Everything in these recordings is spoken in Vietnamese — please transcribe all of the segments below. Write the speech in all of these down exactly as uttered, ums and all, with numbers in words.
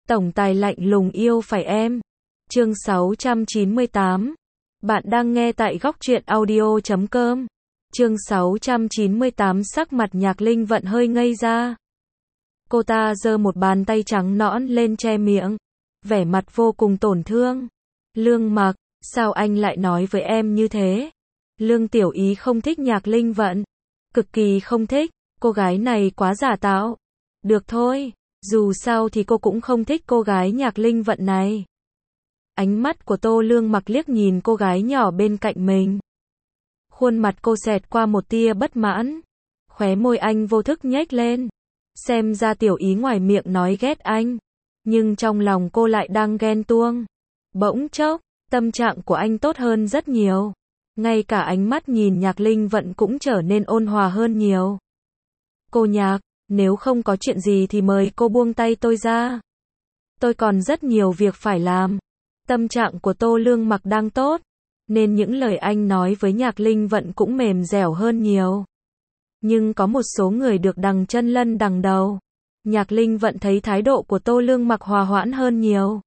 Tổng tài lạnh lùng yêu phải em. Chương sáu trăm chín mươi tám. Bạn đang nghe tại góc truyện audio chấm com. Chương sáu trăm chín mươi tám. Sắc mặt Nhạc Linh Vận hơi ngây ra. Cô ta giơ một bàn tay trắng nõn lên che miệng, vẻ mặt vô cùng tổn thương. Lương Mặc, sao anh lại nói với em như thế? Lương Tiểu Ý không thích Nhạc Linh Vận, cực kỳ không thích, cô gái này quá giả tạo. Được thôi, dù sao thì cô cũng không thích cô gái Nhạc Linh Vận này. Ánh mắt của Tô Lương Mặc liếc nhìn cô gái nhỏ bên cạnh mình. Khuôn mặt cô xẹt qua một tia bất mãn, khóe môi anh vô thức nhếch lên. Xem ra Tiểu Ý ngoài miệng nói ghét anh, nhưng trong lòng cô lại đang ghen tuông. Bỗng chốc, tâm trạng của anh tốt hơn rất nhiều. Ngay cả ánh mắt nhìn Nhạc Linh Vận cũng trở nên ôn hòa hơn nhiều. Cô Nhạc, nếu không có chuyện gì thì mời cô buông tay tôi ra. Tôi còn rất nhiều việc phải làm. Tâm trạng của Tô Lương Mặc đang tốt, nên những lời anh nói với Nhạc Linh Vận cũng mềm dẻo hơn nhiều. Nhưng có một số người được đằng chân lân đằng đầu. Nhạc Linh Vận thấy thái độ của Tô Lương Mặc hòa hoãn hơn nhiều.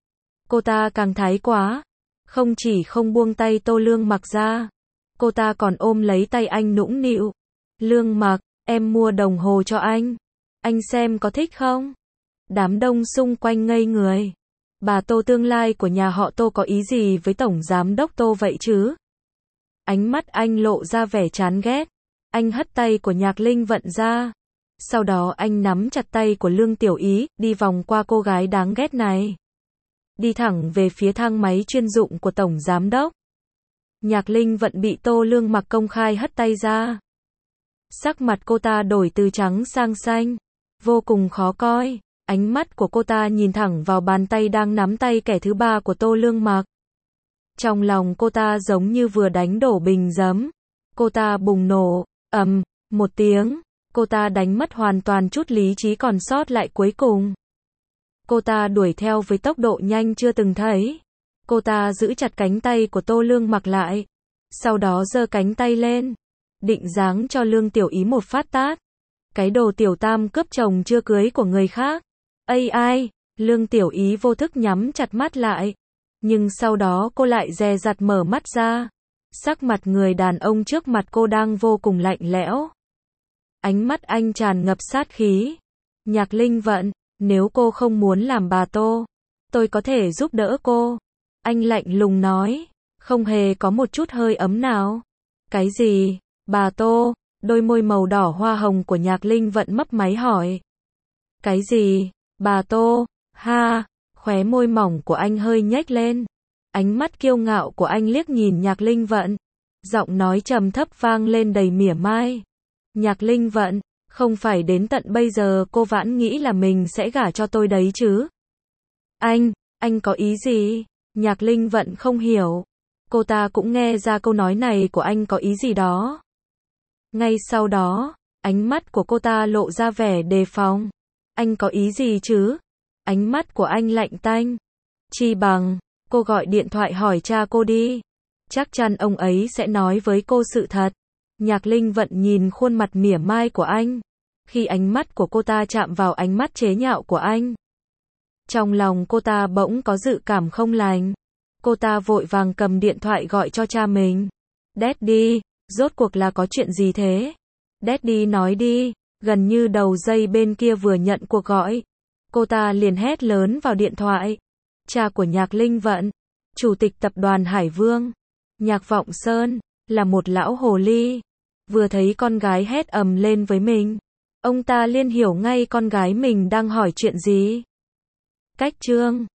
Cô ta càng thái quá. Không chỉ không buông tay Tô Lương Mặc ra, cô ta còn ôm lấy tay anh nũng nịu. Lương Mặc, em mua đồng hồ cho anh. Anh xem có thích không? Đám đông xung quanh ngây người. Bà Tô tương lai của nhà họ Tô có ý gì với Tổng Giám đốc Tô vậy chứ? Ánh mắt anh lộ ra vẻ chán ghét. Anh hất tay của Nhạc Linh Vận ra. Sau đó anh nắm chặt tay của Lương Tiểu Ý, đi vòng qua cô gái đáng ghét này. Đi thẳng về phía thang máy chuyên dụng của Tổng Giám đốc. Nhạc Linh Vận bị Tô Lương Mặc công khai hất tay ra. Sắc mặt cô ta đổi từ trắng sang xanh, vô cùng khó coi. Ánh mắt của cô ta nhìn thẳng vào bàn tay đang nắm tay kẻ thứ ba của Tô Lương Mặc. Trong lòng cô ta giống như vừa đánh đổ bình giấm. Cô ta bùng nổ, ầm, một tiếng. Cô ta đánh mất hoàn toàn chút lý trí còn sót lại cuối cùng. Cô ta đuổi theo với tốc độ nhanh chưa từng thấy. Cô ta giữ chặt cánh tay của Tô Lương Mặc lại. Sau đó giơ cánh tay lên, định giáng cho Lương Tiểu Ý một phát tát. Cái đồ tiểu tam cướp chồng chưa cưới của người khác. Ây ai, Lương Tiểu Ý vô thức nhắm chặt mắt lại. Nhưng sau đó cô lại dè dặt mở mắt ra. Sắc mặt người đàn ông trước mặt cô đang vô cùng lạnh lẽo. Ánh mắt anh tràn ngập sát khí. Nhạc Linh Vận, nếu cô không muốn làm bà Tô, tôi có thể giúp đỡ cô. Anh lạnh lùng nói, không hề có một chút hơi ấm nào. Cái gì? Bà Tô? Đôi môi màu đỏ hoa hồng của Nhạc Linh Vận mấp máy hỏi. Cái gì? Bà Tô? Ha, khóe môi mỏng của anh hơi nhếch lên. Ánh mắt kiêu ngạo của anh liếc nhìn Nhạc Linh Vận. Giọng nói trầm thấp vang lên đầy mỉa mai. Nhạc Linh Vận, không phải đến tận bây giờ cô vẫn nghĩ là mình sẽ gả cho tôi đấy chứ? Anh, anh có ý gì? Nhạc Linh Vận không hiểu. Cô ta cũng nghe ra câu nói này của anh có ý gì đó. Ngay sau đó, ánh mắt của cô ta lộ ra vẻ đề phòng. Anh có ý gì chứ? Ánh mắt của anh lạnh tanh. Chi bằng, cô gọi điện thoại hỏi cha cô đi. Chắc chắn ông ấy sẽ nói với cô sự thật. Nhạc Linh Vận nhìn khuôn mặt mỉa mai của anh. Khi ánh mắt của cô ta chạm vào ánh mắt chế nhạo của anh, trong lòng cô ta bỗng có dự cảm không lành. Cô ta vội vàng cầm điện thoại gọi cho cha mình. Daddy, rốt cuộc là có chuyện gì thế? Daddy nói đi. Gần như đầu dây bên kia vừa nhận cuộc gọi, cô ta liền hét lớn vào điện thoại. Cha của Nhạc Linh Vận, chủ tịch tập đoàn Hải Vương, Nhạc Vọng Sơn, là một lão hồ ly. Vừa thấy con gái hét ầm lên với mình, ông ta liền hiểu ngay con gái mình đang hỏi chuyện gì. Cách chương